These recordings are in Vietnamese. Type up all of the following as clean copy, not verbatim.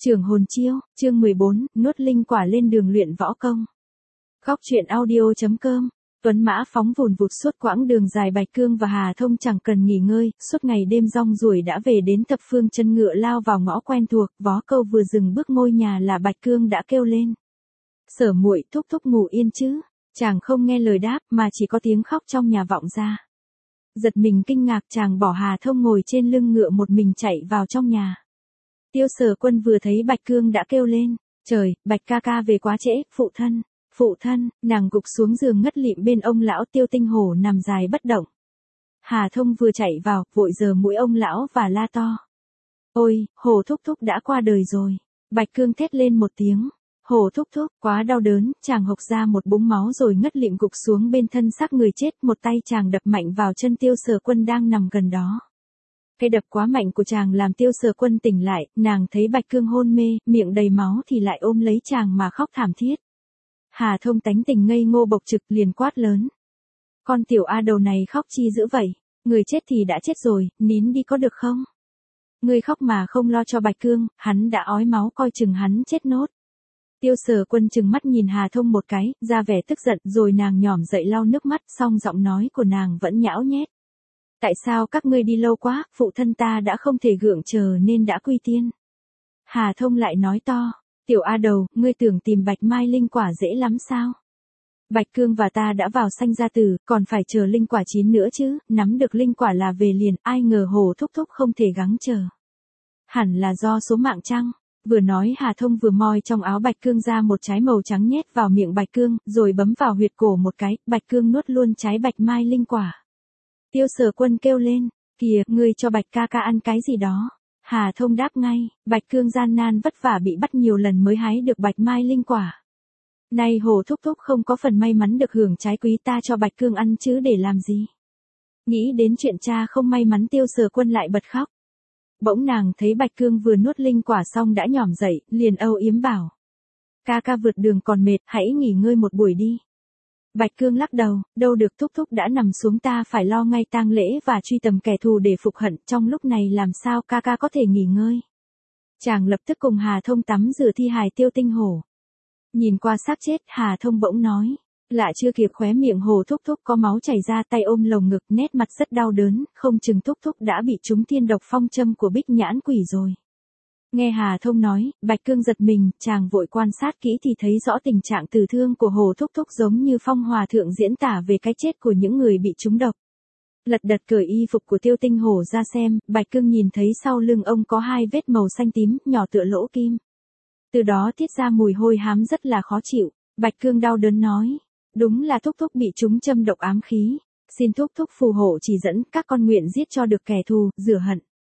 Trưởng hồn chiêu, chương 14, nuốt linh quả lên đường luyện võ công. Góc truyện audio.com. Tuấn mã phóng vùn vụt suốt quãng đường dài, Bạch Cương và Hà Thông chẳng cần nghỉ ngơi, suốt ngày đêm rong ruổi đã về đến thập phương chân ngựa lao vào ngõ quen thuộc. Vó câu vừa dừng bước ngôi nhà là Bạch Cương đã kêu lên: "Sở muội, thúc thúc ngủ yên chứ?" Chàng không nghe lời đáp mà chỉ có tiếng khóc trong nhà vọng ra. Giật mình kinh ngạc, chàng bỏ Hà Thông ngồi trên lưng ngựa một mình chạy vào trong nhà. Tiêu Sở Quân vừa thấy Bạch Cương đã kêu lên: "Trời, Bạch ca ca về quá trễ, phụ thân." Nàng gục xuống giường ngất lịm bên ông lão Tiêu Tinh Hổ nằm dài bất động. Hà Thông vừa chạy vào, vội giở mũi ông lão và la to: "Ôi, Hổ thúc thúc đã qua đời rồi." Bạch Cương thét lên một tiếng: "Hổ thúc thúc!" Quá đau đớn, chàng hộc ra một búng máu rồi ngất lịm gục xuống bên thân xác người chết, một tay chàng đập mạnh vào chân Tiêu Sở Quân đang nằm gần đó. Cái đập quá mạnh của chàng làm Tiêu Sở Quân tỉnh lại, nàng thấy Bạch Cương hôn mê, miệng đầy máu thì lại ôm lấy chàng mà khóc thảm thiết. Hà Thông tánh tình ngây ngô bộc trực liền quát lớn: "Con tiểu a đầu này khóc chi dữ vậy? Người chết thì đã chết rồi, nín đi có được không? Ngươi khóc mà không lo cho Bạch Cương, hắn đã ói máu, coi chừng hắn chết nốt." Tiêu Sở Quân trừng mắt nhìn Hà Thông một cái, ra vẻ tức giận, rồi nàng nhỏm dậy lau nước mắt, song giọng nói của nàng vẫn nhão nhét: "Tại sao các ngươi đi lâu quá, phụ thân ta đã không thể gượng chờ nên đã quy tiên." Hà Thông lại nói to: "Tiểu a đầu, ngươi tưởng tìm Bạch Mai linh quả dễ lắm sao? Bạch Cương và ta đã vào sanh ra tử, còn phải chờ linh quả chín nữa chứ, nắm được linh quả là về liền, ai ngờ Hồ thúc thúc không thể gắng chờ. Hẳn là do số mạng chăng?" Vừa nói Hà Thông vừa moi trong áo Bạch Cương ra một trái màu trắng nhét vào miệng Bạch Cương, rồi bấm vào huyệt cổ một cái, Bạch Cương nuốt luôn trái Bạch Mai linh quả. Tiêu Sở Quân kêu lên: "Kìa, ngươi cho Bạch ca ca ăn cái gì đó?" Hà Thông đáp ngay: "Bạch Cương gian nan vất vả bị bắt nhiều lần mới hái được Bạch Mai linh quả. Nay Hồ thúc thúc không có phần may mắn được hưởng trái quý, ta cho Bạch Cương ăn chứ để làm gì." Nghĩ đến chuyện cha không may mắn, Tiêu Sở Quân lại bật khóc. Bỗng nàng thấy Bạch Cương vừa nuốt linh quả xong đã nhỏm dậy, liền âu yếm bảo: "Ca ca vượt đường còn mệt, hãy nghỉ ngơi một buổi đi." Bạch Cương lắc đầu: "Đâu được, thúc thúc đã nằm xuống, ta phải lo ngay tang lễ và truy tầm kẻ thù để phục hận, trong lúc này làm sao ca ca có thể nghỉ ngơi." Chàng lập tức cùng Hà Thông tắm rửa thi hài Tiêu Tinh Hổ. Nhìn qua xác chết, Hà Thông bỗng nói: "Lạ chưa kịp khóe miệng Hồ thúc thúc có máu chảy ra, tay ôm lồng ngực, nét mặt rất đau đớn, không chừng thúc thúc đã bị trúng thiên độc phong châm của Bích Nhãn Quỷ rồi." Nghe Hà Thông nói, Bạch Cương giật mình, chàng vội quan sát kỹ thì thấy rõ tình trạng tử thương của Hồ thúc thúc giống như Phong Hòa Thượng diễn tả về cái chết của những người bị trúng độc. Lật đật cởi y phục của Tiêu Tinh Hổ ra xem, Bạch Cương nhìn thấy sau lưng ông có hai vết màu xanh tím, nhỏ tựa lỗ kim. Từ đó tiết ra mùi hôi hám rất là khó chịu. Bạch Cương đau đớn nói: "Đúng là thúc thúc bị trúng châm độc ám khí. Xin thúc thúc phù hộ chỉ dẫn, các con nguyện giết cho được kẻ thù, rửa hận."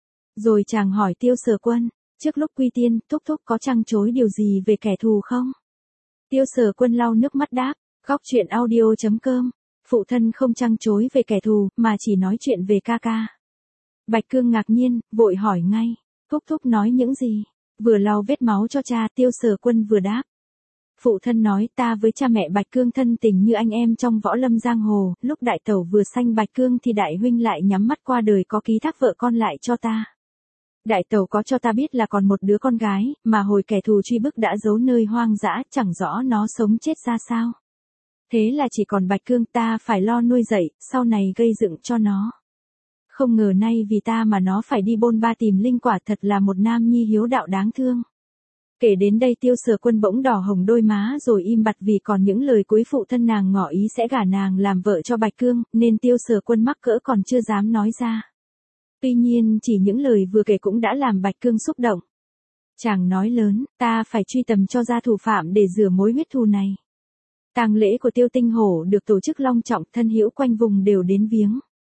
Rồi chàng hỏi Tiêu Sở Quân: "Trước lúc quy tiên, thúc thúc có trăng chối điều gì về kẻ thù không?" Tiêu Sở Quân lau nước mắt đáp: "Góc truyện audio.com. Phụ thân không trăng chối về kẻ thù, mà chỉ nói chuyện về ca ca." Bạch Cương ngạc nhiên, vội hỏi ngay: "Thúc thúc nói những gì?" Vừa lau vết máu cho cha, Tiêu Sở Quân vừa đáp: "Phụ thân nói ta với cha mẹ Bạch Cương thân tình như anh em trong võ lâm giang hồ, lúc đại tẩu vừa sanh Bạch Cương thì đại huynh lại nhắm mắt qua đời, có ký thác vợ con lại cho ta. Đại tẩu có cho ta biết là còn một đứa con gái, mà hồi kẻ thù truy bức đã giấu nơi hoang dã, chẳng rõ nó sống chết ra sao. Thế là chỉ còn Bạch Cương, ta phải lo nuôi dạy, sau này gây dựng cho nó. Không ngờ nay vì ta mà nó phải đi bôn ba tìm linh quả, thật là một nam nhi hiếu đạo đáng thương." Kể đến đây Tiêu Sở Quân bỗng đỏ hồng đôi má rồi im bặt, vì còn những lời cuối phụ thân nàng ngỏ ý sẽ gả nàng làm vợ cho Bạch Cương, nên Tiêu Sở Quân mắc cỡ còn chưa dám nói ra. Tuy nhiên chỉ những lời vừa kể cũng đã làm Bạch Cương xúc động. Chàng nói lớn: "Ta phải truy tầm cho ra thủ phạm để rửa mối huyết thù này." Tang lễ của Tiêu Tinh Hổ được tổ chức long trọng, thân hữu quanh vùng đều đến viếng.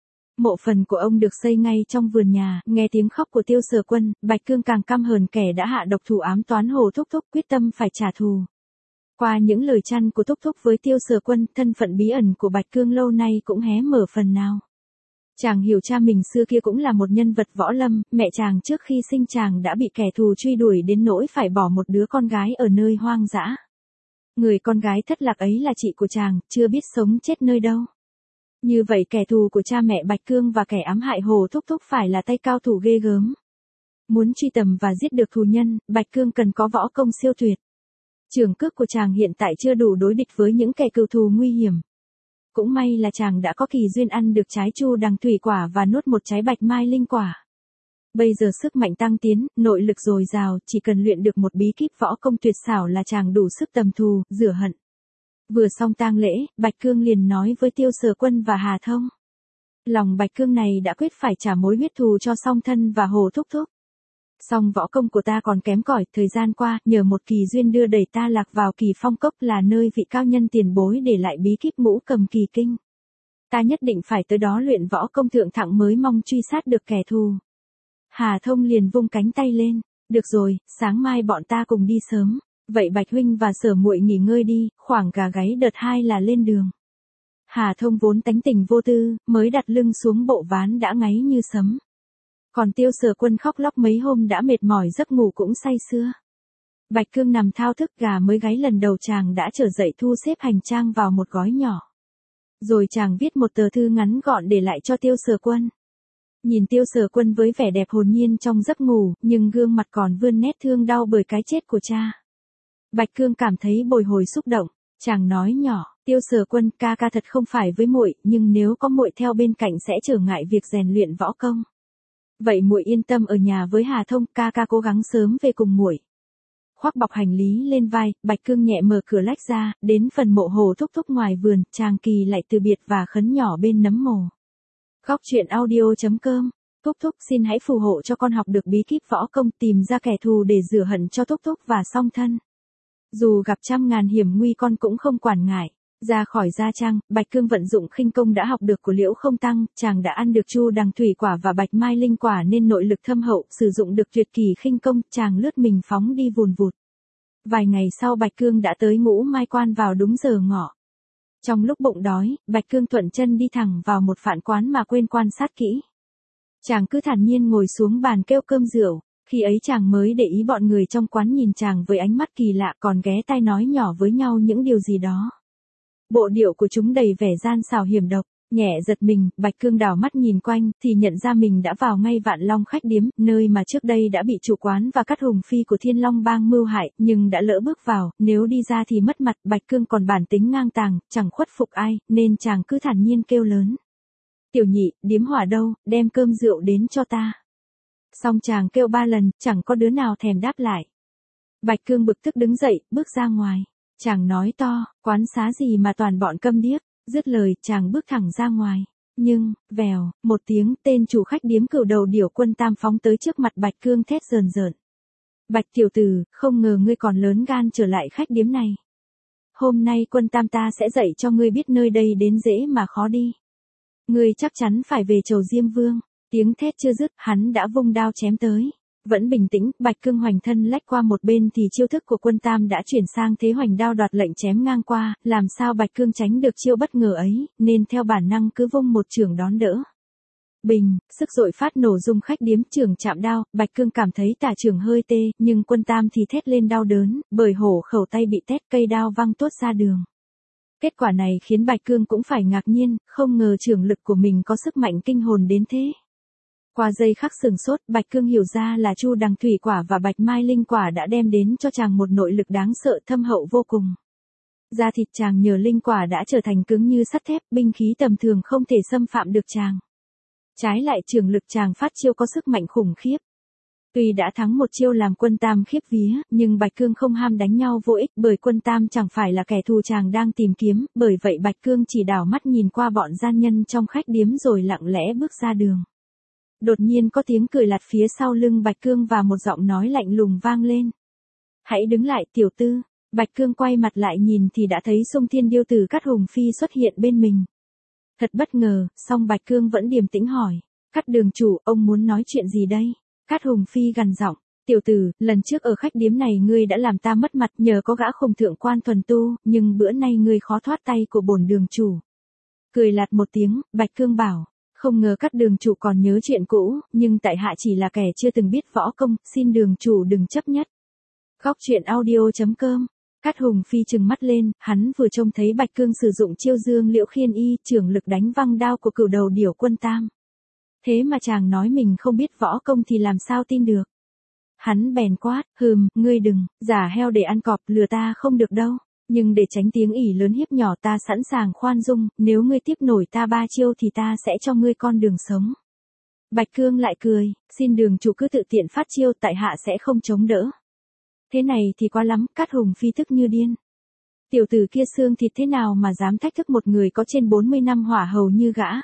Mộ phần của ông được xây ngay trong vườn nhà. Nghe tiếng khóc của Tiêu Sở Quân, Bạch Cương càng căm hờn kẻ đã hạ độc thủ ám toán Hồ thúc thúc, quyết tâm phải trả thù. Qua những lời chăn của thúc thúc với Tiêu Sở Quân, thân phận bí ẩn của Bạch Cương lâu nay cũng hé mở phần nào. Chàng hiểu cha mình xưa kia cũng là một nhân vật võ lâm, mẹ chàng trước khi sinh chàng đã bị kẻ thù truy đuổi đến nỗi phải bỏ một đứa con gái ở nơi hoang dã. Người con gái thất lạc ấy là chị của chàng, chưa biết sống chết nơi đâu. Như vậy kẻ thù của cha mẹ Bạch Cương và kẻ ám hại Hồ thúc thúc phải là tay cao thủ ghê gớm. Muốn truy tầm và giết được thù nhân, Bạch Cương cần có võ công siêu tuyệt. Trường cước của chàng hiện tại chưa đủ đối địch với những kẻ cừu thù nguy hiểm. Cũng may là chàng đã có kỳ duyên ăn được trái chu đằng thủy quả và nuốt một trái bạch mai linh quả. Bây giờ sức mạnh tăng tiến, nội lực dồi dào, chỉ cần luyện được một bí kíp võ công tuyệt xảo là chàng đủ sức tầm thù, rửa hận. Vừa xong tang lễ, Bạch Cương liền nói với Tiêu Sở Quân và Hà Thông. Lòng Bạch Cương này đã quyết phải trả mối huyết thù cho Song Thân và Hồ Thúc Thúc. Song võ công của ta còn kém cỏi, thời gian qua, nhờ một kỳ duyên đưa đẩy ta lạc vào Kỳ Phong Cốc là nơi vị cao nhân tiền bối để lại bí kíp Ngũ Cầm Kỳ Kinh. Ta nhất định phải tới đó luyện võ công thượng thặng mới mong truy sát được kẻ thù. Hà Thông liền vung cánh tay lên, được rồi, sáng mai bọn ta cùng đi sớm, vậy Bạch huynh và Sở muội nghỉ ngơi đi, khoảng gà gáy đợt 2 là lên đường. Hà Thông vốn tánh tình vô tư, mới đặt lưng xuống bộ ván đã ngáy như sấm. Còn Tiêu Sở Quân khóc lóc mấy hôm đã mệt mỏi giấc ngủ cũng say sưa. Bạch Cương nằm thao thức gà mới gáy lần đầu chàng đã trở dậy thu xếp hành trang vào một gói nhỏ. Rồi chàng viết một tờ thư ngắn gọn để lại cho Tiêu Sở Quân. Nhìn Tiêu Sở Quân với vẻ đẹp hồn nhiên trong giấc ngủ, nhưng gương mặt còn vươn nét thương đau bởi cái chết của cha. Bạch Cương cảm thấy bồi hồi xúc động, chàng nói nhỏ, Tiêu Sở Quân, ca ca thật không phải với muội, nhưng nếu có muội theo bên cạnh sẽ trở ngại việc rèn luyện võ công. Vậy muội yên tâm ở nhà với Hà Thông, ca ca cố gắng sớm về cùng muội. Khoác bọc hành lý lên vai, Bạch Cương nhẹ mở cửa lách ra, đến phần mộ Hồ Thúc Thúc ngoài vườn, chàng kỳ lại từ biệt và khấn nhỏ bên nấm mồ. Góc truyện audio.com. Thúc Thúc xin hãy phù hộ cho con học được bí kíp võ công, tìm ra kẻ thù để rửa hận cho Thúc Thúc và Song Thân. Dù gặp trăm ngàn hiểm nguy con cũng không quản ngại. Ra khỏi gia trang, Bạch Cương vận dụng khinh công đã học được của Liễu Không Tăng, chàng đã ăn được chu đằng thủy quả và bạch mai linh quả nên nội lực thâm hậu, sử dụng được tuyệt kỳ khinh công, chàng lướt mình phóng đi vùn vụt. Vài ngày sau Bạch Cương đã tới Ngũ Mai Quan vào đúng giờ ngọ. Trong lúc bụng đói, Bạch Cương thuận chân đi thẳng vào một phạn quán mà quên quan sát kỹ. Chàng cứ thản nhiên ngồi xuống bàn kêu cơm rượu, khi ấy chàng mới để ý bọn người trong quán nhìn chàng với ánh mắt kỳ lạ còn ghé tai nói nhỏ với nhau những điều gì đó. Bộ điệu của chúng đầy vẻ gian xảo hiểm độc, nhẹ giật mình, Bạch Cương đảo mắt nhìn quanh thì nhận ra mình đã vào ngay Vạn Long khách điếm, nơi mà trước đây đã bị chủ quán và các hùng phi của Thiên Long bang mưu hại, nhưng đã lỡ bước vào, nếu đi ra thì mất mặt, Bạch Cương còn bản tính ngang tàng, chẳng khuất phục ai, nên chàng cứ thản nhiên kêu lớn. Tiểu nhị, điếm hỏa đâu, đem cơm rượu đến cho ta. Xong chàng kêu 3 lần, chẳng có đứa nào thèm đáp lại. Bạch Cương bực tức đứng dậy, bước ra ngoài. Chàng nói to, quán xá gì mà toàn bọn câm điếc, dứt lời, chàng bước thẳng ra ngoài. Nhưng, vèo, một tiếng, tên chủ khách điếm Cửu Đầu Điểu Quân Tam phóng tới trước mặt Bạch Cương thét rờn rợn. Bạch tiểu tử, không ngờ ngươi còn lớn gan trở lại khách điếm này. Hôm nay Quân Tam ta sẽ dạy cho ngươi biết nơi đây đến dễ mà khó đi. Ngươi chắc chắn phải về chầu Diêm Vương. Tiếng thét chưa dứt, hắn đã vung đao chém tới. Vẫn bình tĩnh, Bạch Cương hoành thân lách qua một bên thì chiêu thức của Quân Tam đã chuyển sang thế hoành đao đoạt lệnh chém ngang qua, làm sao Bạch Cương tránh được chiêu bất ngờ ấy, nên theo bản năng cứ vung một chưởng đón đỡ. Bình, sức dội phát nổ rung khách điếm, chưởng chạm đao, Bạch Cương cảm thấy tả chưởng hơi tê, nhưng Quân Tam thì thét lên đau đớn, bởi hổ khẩu tay bị tét, cây đao văng tuốt ra đường. Kết quả này khiến Bạch Cương cũng phải ngạc nhiên, không ngờ chưởng lực của mình có sức mạnh kinh hồn đến thế. Qua giây khắc sừng sốt, Bạch Cương hiểu ra là chu đằng thủy quả và bạch mai linh quả đã đem đến cho chàng một nội lực đáng sợ thâm hậu vô cùng. Da thịt chàng nhờ linh quả đã trở thành cứng như sắt thép, binh khí tầm thường không thể xâm phạm được chàng. Trái lại chưởng lực chàng phát chiêu có sức mạnh khủng khiếp. Tuy đã thắng một chiêu làm Quân Tam khiếp vía, nhưng Bạch Cương không ham đánh nhau vô ích bởi Quân Tam chẳng phải là kẻ thù chàng đang tìm kiếm, bởi vậy Bạch Cương chỉ đảo mắt nhìn qua bọn gian nhân trong khách điếm rồi lặng lẽ bước ra đường. Đột nhiên có tiếng cười lạt phía sau lưng Bạch Cương và một giọng nói lạnh lùng vang lên. Hãy đứng lại tiểu tư. Bạch Cương quay mặt lại nhìn thì đã thấy Sung Thiên Điêu Tử Cát Hùng Phi xuất hiện bên mình. Thật bất ngờ, song Bạch Cương vẫn điềm tĩnh hỏi. Cát đường chủ, ông muốn nói chuyện gì đây? Cát Hùng Phi gằn giọng. Tiểu tử, lần trước ở khách điếm này ngươi đã làm ta mất mặt nhờ có gã khùng thượng quan thuần tu, nhưng bữa nay ngươi khó thoát tay của bổn đường chủ. Cười lạt một tiếng, Bạch Cương bảo. Không ngờ Cát đường chủ còn nhớ chuyện cũ, nhưng tại hạ chỉ là kẻ chưa từng biết võ công, xin đường chủ đừng chấp nhất. Góc truyện audio.com. Cát Hùng Phi trừng mắt lên, hắn vừa trông thấy Bạch Cương sử dụng chiêu Dương Liễu Khiên Y, chưởng lực đánh văng đao của Cửu Đầu Điểu Quân Tam. Thế mà chàng nói mình không biết võ công thì làm sao tin được. Hắn bèn quát, ngươi đừng, giả heo để ăn cọp, lừa ta không được đâu. Nhưng để tránh tiếng ỉ lớn hiếp nhỏ ta sẵn sàng khoan dung, nếu ngươi tiếp nổi ta 3 chiêu thì ta sẽ cho ngươi con đường sống. Bạch Cương lại cười, xin đường chủ cứ tự tiện phát chiêu, tại hạ sẽ không chống đỡ. Thế này thì quá lắm, Cát Hùng Phi tức như điên. Tiểu tử kia xương thịt thế nào mà dám thách thức một người có trên 40 năm hỏa hầu như gã.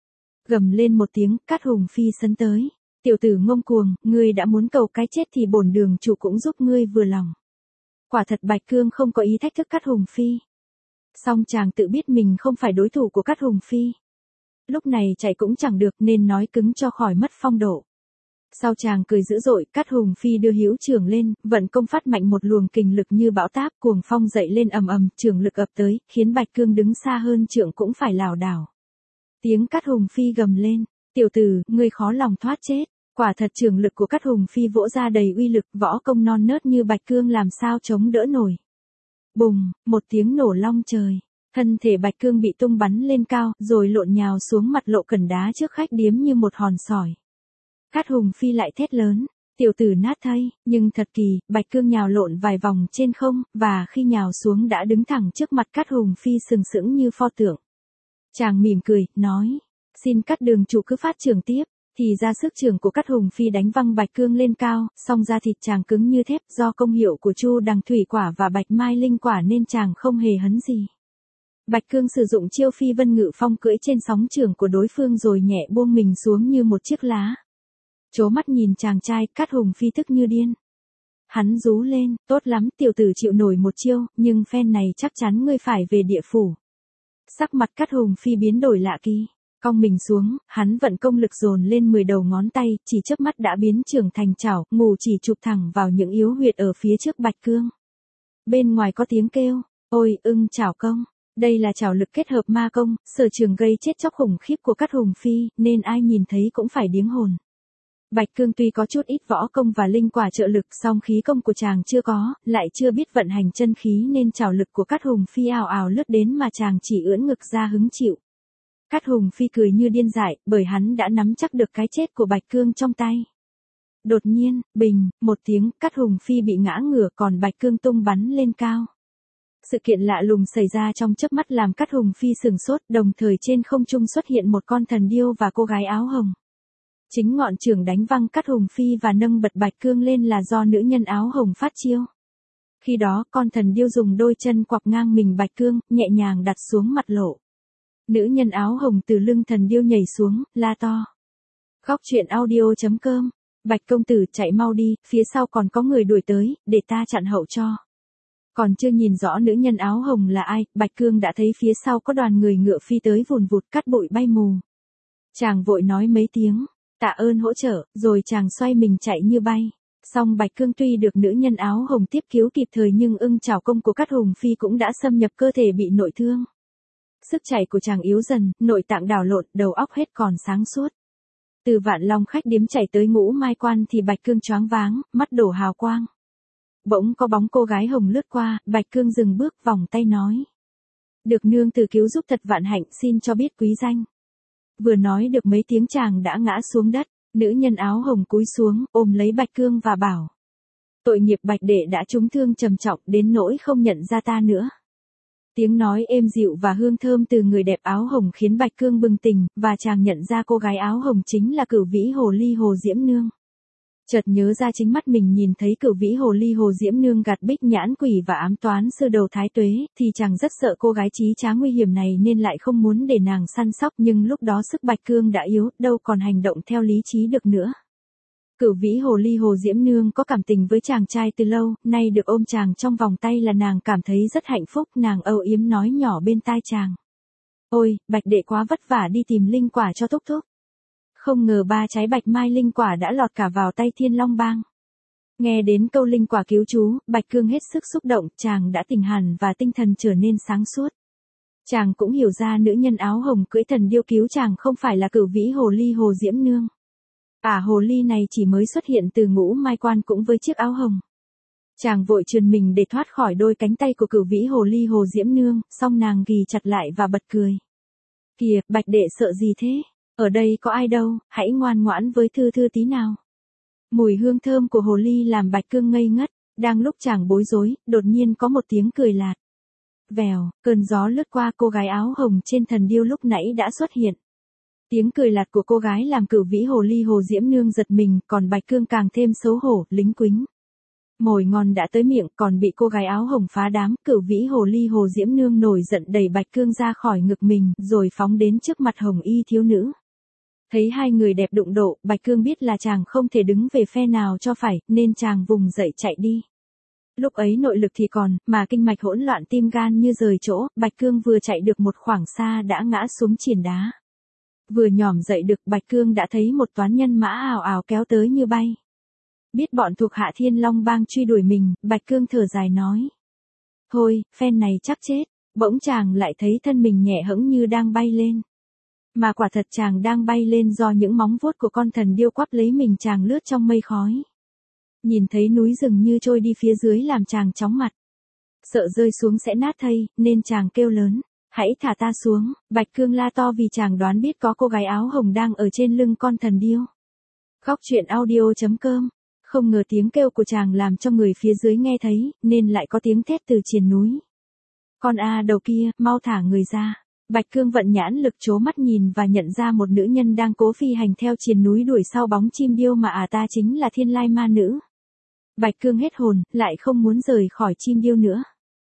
Gầm lên một tiếng, Cát Hùng Phi sấn tới. Tiểu tử ngông cuồng, ngươi đã muốn cầu cái chết thì bổn đường chủ cũng giúp ngươi vừa lòng. Quả thật Bạch Cương không có ý thách thức Cát Hùng Phi. Song chàng tự biết mình không phải đối thủ của Cát Hùng Phi. Lúc này chạy cũng chẳng được nên nói cứng cho khỏi mất phong độ. Sau chàng cười dữ dội, Cát Hùng Phi đưa hữu trưởng lên, vận công phát mạnh một luồng kình lực như bão táp, cuồng phong dậy lên ầm ầm, trưởng lực ập tới, khiến Bạch Cương đứng xa hơn trượng cũng phải lảo đảo. Tiếng Cát Hùng Phi gầm lên, tiểu tử, ngươi khó lòng thoát chết. Quả thật trường lực của Cát Hùng Phi vỗ ra đầy uy lực, võ công non nớt như Bạch Cương làm sao chống đỡ nổi. Bùng, một tiếng nổ long trời. Thân thể Bạch Cương bị tung bắn lên cao, rồi lộn nhào xuống mặt lộ cẩn đá trước khách điếm như một hòn sỏi. Cát Hùng Phi lại thét lớn, tiểu tử nát thây, nhưng thật kỳ, Bạch Cương nhào lộn vài vòng trên không, và khi nhào xuống đã đứng thẳng trước mặt Cát Hùng Phi sừng sững như pho tượng. Chàng mỉm cười, nói, xin Cát đường chủ cứ phát trưởng tiếp. Thì ra sức trưởng của Cát Hùng Phi đánh văng Bạch Cương lên cao, song da thịt chàng cứng như thép, do công hiệu của Chu Đằng Thủy Quả và Bạch Mai Linh Quả nên chàng không hề hấn gì. Bạch Cương sử dụng chiêu phi vân ngự phong cưỡi trên sóng trưởng của đối phương rồi nhẹ buông mình xuống như một chiếc lá. Chố mắt nhìn chàng trai, Cát Hùng Phi tức như điên. Hắn rú lên, tốt lắm, tiểu tử chịu nổi một chiêu, nhưng phen này chắc chắn ngươi phải về địa phủ. Sắc mặt Cát Hùng Phi biến đổi lạ kỳ. Cong mình xuống, hắn vận công lực dồn lên 10 đầu ngón tay, chỉ chớp mắt đã biến trưởng thành chảo, ngù chỉ chụp thẳng vào những yếu huyệt ở phía trước Bạch Cương. Bên ngoài có tiếng kêu, ôi, chảo công. Đây là chảo lực kết hợp ma công, sở trường gây chết chóc khủng khiếp của Cát Hùng Phi, nên ai nhìn thấy cũng phải điếng hồn. Bạch Cương tuy có chút ít võ công và linh quả trợ lực, song khí công của chàng chưa có, lại chưa biết vận hành chân khí nên chảo lực của Cát Hùng Phi ào ào lướt đến mà chàng chỉ ưỡn ngực ra hứng chịu. Cát Hùng Phi cười như điên dại, bởi hắn đã nắm chắc được cái chết của Bạch Cương trong tay. Đột nhiên, bình, một tiếng, Cát Hùng Phi bị ngã ngửa còn Bạch Cương tung bắn lên cao. Sự kiện lạ lùng xảy ra trong chớp mắt làm Cát Hùng Phi sừng sốt, đồng thời trên không trung xuất hiện một con thần điêu và cô gái áo hồng. Chính ngọn chưởng đánh văng Cát Hùng Phi và nâng bật Bạch Cương lên là do nữ nhân áo hồng phát chiêu. Khi đó, con thần điêu dùng đôi chân quặp ngang mình Bạch Cương, nhẹ nhàng đặt xuống mặt lộ. Nữ nhân áo hồng từ lưng thần điêu nhảy xuống, la to. Khóc chuyện audio.com, Bạch công tử chạy mau đi, phía sau còn có người đuổi tới, để ta chặn hậu cho. Còn chưa nhìn rõ nữ nhân áo hồng là ai, Bạch Cương đã thấy phía sau có đoàn người ngựa phi tới vùn vụt cắt bụi bay mù. Chàng vội nói mấy tiếng, tạ ơn hỗ trợ, rồi chàng xoay mình chạy như bay. Song Bạch Cương tuy được nữ nhân áo hồng tiếp cứu kịp thời nhưng chảo công của Cát Hùng Phi cũng đã xâm nhập cơ thể bị nội thương. Sức chạy của chàng yếu dần, nội tạng đảo lộn, đầu óc hết còn sáng suốt. Từ Vạn Long khách điếm chạy tới Ngũ Mai Quan thì Bạch Cương choáng váng, mắt đổ hào quang. Bỗng có bóng cô gái hồng lướt qua, Bạch Cương dừng bước vòng tay nói. Được nương tử cứu giúp thật vạn hạnh, xin cho biết quý danh. Vừa nói được mấy tiếng chàng đã ngã xuống đất, nữ nhân áo hồng cúi xuống, ôm lấy Bạch Cương và bảo. Tội nghiệp Bạch đệ đã trúng thương trầm trọng đến nỗi không nhận ra ta nữa. Tiếng nói êm dịu và hương thơm từ người đẹp áo hồng khiến Bạch Cương bừng tỉnh, và chàng nhận ra cô gái áo hồng chính là Cửu Vĩ Hồ Ly Hồ Diễm Nương. Chợt nhớ ra chính mắt mình nhìn thấy Cửu Vĩ Hồ Ly Hồ Diễm Nương gạt bích nhãn quỷ và ám toán sư đầu Thái Tuế, thì chàng rất sợ cô gái trí trá nguy hiểm này nên lại không muốn để nàng săn sóc, nhưng lúc đó sức Bạch Cương đã yếu, đâu còn hành động theo lý trí được nữa. Cửu Vĩ Hồ Ly Hồ Diễm Nương có cảm tình với chàng trai từ lâu, nay được ôm chàng trong vòng tay là nàng cảm thấy rất hạnh phúc, nàng âu yếm nói nhỏ bên tai chàng. Ôi, Bạch đệ quá vất vả đi tìm linh quả cho thúc thúc. Không ngờ 3 trái Bạch Mai linh quả đã lọt cả vào tay Thiên Long Bang. Nghe đến câu linh quả cứu chú, Bạch Cương hết sức xúc động, chàng đã tỉnh hẳn và tinh thần trở nên sáng suốt. Chàng cũng hiểu ra nữ nhân áo hồng cưỡi thần điêu cứu chàng không phải là Cửu Vĩ Hồ Ly Hồ Diễm Nương. Hồ ly này chỉ mới xuất hiện từ Ngũ Mai Quan cũng với chiếc áo hồng. Chàng vội trườn mình để thoát khỏi đôi cánh tay của Cửu Vĩ Hồ Ly Hồ Diễm Nương, song nàng ghì chặt lại và bật cười. Kìa, Bạch đệ sợ gì thế? Ở đây có ai đâu, hãy ngoan ngoãn với Thư Thư tí nào. Mùi hương thơm của hồ ly làm Bạch Cương ngây ngất, đang lúc chàng bối rối, đột nhiên có một tiếng cười lạt. Vèo, cơn gió lướt qua, cô gái áo hồng trên thần điêu lúc nãy đã xuất hiện. Tiếng cười lạt của cô gái làm Cửu Vĩ Hồ Ly Hồ Diễm Nương giật mình, còn Bạch Cương càng thêm xấu hổ, lính quính. Mồi ngon đã tới miệng, còn bị cô gái áo hồng phá đám. Cửu Vĩ Hồ Ly Hồ Diễm Nương nổi giận đẩy Bạch Cương ra khỏi ngực mình, rồi phóng đến trước mặt hồng y thiếu nữ. Thấy hai người đẹp đụng độ, Bạch Cương biết là chàng không thể đứng về phe nào cho phải, nên chàng vùng dậy chạy đi. Lúc ấy nội lực thì còn, mà kinh mạch hỗn loạn, tim gan như rời chỗ. Bạch Cương vừa chạy được một khoảng xa đã ngã xuống triền đá. Vừa nhỏm dậy được, Bạch Cương đã thấy một toán nhân mã ào ào kéo tới như bay. Biết bọn thuộc hạ Thiên Long Bang truy đuổi mình, Bạch Cương thở dài nói. Thôi, phen này chắc chết. Bỗng chàng lại thấy thân mình nhẹ hẫng như đang bay lên. Mà quả thật chàng đang bay lên do những móng vuốt của con thần điêu quắp lấy mình, chàng lướt trong mây khói. Nhìn thấy núi rừng như trôi đi phía dưới làm chàng chóng mặt. Sợ rơi xuống sẽ nát thây, nên chàng kêu lớn. Hãy thả ta xuống. Bạch Cương la to vì chàng đoán biết có cô gái áo hồng đang ở trên lưng con thần điêu. Khóc chuyện audio.com. Không ngờ tiếng kêu của chàng làm cho người phía dưới nghe thấy, nên lại có tiếng thét từ triền núi. Con A đầu kia, mau thả người ra. Bạch Cương vận nhãn lực trố mắt nhìn và nhận ra một nữ nhân đang cố phi hành theo triền núi đuổi sau bóng chim điêu mà ta chính là Thiên Lai Ma Nữ. Bạch Cương hết hồn, lại không muốn rời khỏi chim điêu nữa.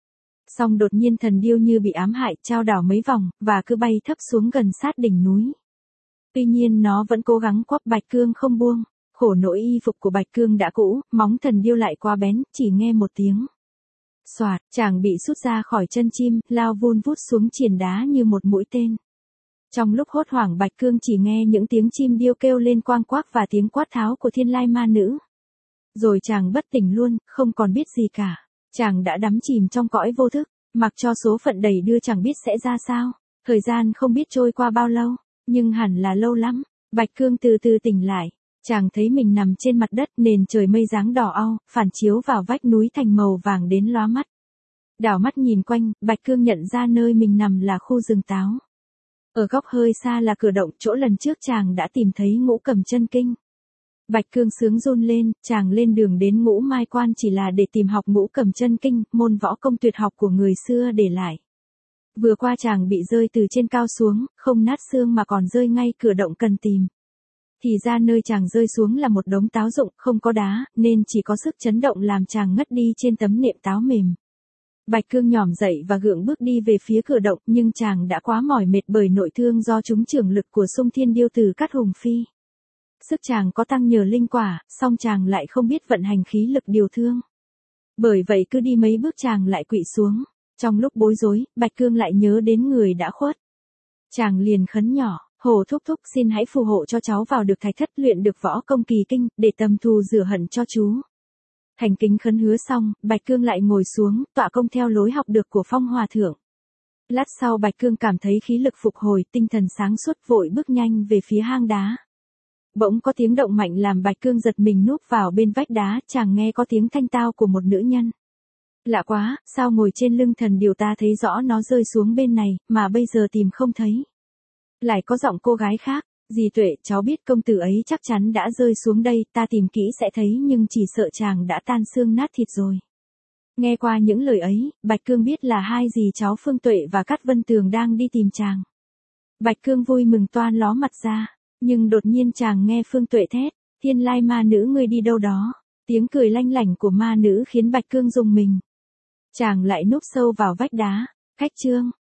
Song đột nhiên thần điêu như bị ám hại, trao đảo mấy vòng, và cứ bay thấp xuống gần sát đỉnh núi. Tuy nhiên nó vẫn cố gắng quắp Bạch Cương không buông. Khổ nỗi y phục của Bạch Cương đã cũ, móng thần điêu lại quá bén, chỉ nghe một tiếng. Xoạt, chàng bị sút ra khỏi chân chim, lao vun vút xuống triền đá như một mũi tên. Trong lúc hốt hoảng, Bạch Cương chỉ nghe những tiếng chim điêu kêu lên quang quác và tiếng quát tháo của Thiên Lai Ma Nữ. Rồi chàng bất tỉnh luôn, không còn biết gì cả. Chàng đã đắm chìm trong cõi vô thức, mặc cho số phận đẩy đưa chẳng biết sẽ ra sao. Thời gian không biết trôi qua bao lâu, nhưng hẳn là lâu lắm. Bạch Cương từ từ tỉnh lại. Chàng thấy mình nằm trên mặt đất, nền trời mây dáng đỏ au, phản chiếu vào vách núi thành màu vàng đến lóa mắt. Đảo mắt nhìn quanh, Bạch Cương nhận ra nơi mình nằm là khu rừng táo. Ở góc hơi xa là cửa động, chỗ lần trước chàng đã tìm thấy Ngũ Cầm Chân Kinh. Bạch Cương sướng run lên, chàng lên đường đến Ngũ Mai Quan chỉ là để tìm học Ngũ Cầm Chân Kinh, môn võ công tuyệt học của người xưa để lại. Vừa qua chàng bị rơi từ trên cao xuống, không nát xương mà còn rơi ngay cửa động cần tìm. Thì ra nơi chàng rơi xuống là một đống táo rụng, không có đá, nên chỉ có sức chấn động làm chàng ngất đi trên tấm nệm táo mềm. Bạch Cương nhỏm dậy và gượng bước đi về phía cửa động, nhưng chàng đã quá mỏi mệt bởi nội thương do trúng chưởng lực của Xung Thiên Điêu từ Cát Hùng Phi. Sức chàng có tăng nhờ linh quả, song chàng lại không biết vận hành khí lực điều thương. Bởi vậy cứ đi mấy bước chàng lại quỵ xuống. Trong lúc bối rối, Bạch Cương lại nhớ đến người đã khuất. Chàng liền khấn nhỏ. Hồ thúc thúc, xin hãy phù hộ cho cháu vào được Thạch Thất, luyện được võ công kỳ kinh, để tầm thù rửa hận cho chú. Thành kính khấn hứa xong, Bạch Cương lại ngồi xuống, tọa công theo lối học được của Phong Hòa Thượng. Lát sau Bạch Cương cảm thấy khí lực phục hồi, tinh thần sáng suốt, vội bước nhanh về phía hang đá. Bỗng có tiếng động mạnh làm Bạch Cương giật mình núp vào bên vách đá, chàng nghe có tiếng thanh tao của một nữ nhân. Lạ quá, sao ngồi trên lưng thần điêu ta thấy rõ nó rơi xuống bên này, mà bây giờ tìm không thấy. Lại có giọng cô gái khác, dì Tuệ, cháu biết công tử ấy chắc chắn đã rơi xuống đây, ta tìm kỹ sẽ thấy, nhưng chỉ sợ chàng đã tan xương nát thịt rồi. Nghe qua những lời ấy, Bạch Cương biết là hai dì cháu Phương Tuệ và Cát Vân Tường đang đi tìm chàng. Bạch Cương vui mừng toan ló mặt ra, nhưng đột nhiên chàng nghe Phương Tuệ thét, Thiên Lai Ma Nữ ngươi đi đâu đó. Tiếng cười lanh lảnh của ma nữ khiến Bạch Cương rùng mình. Chàng lại núp sâu vào vách đá, khách trương.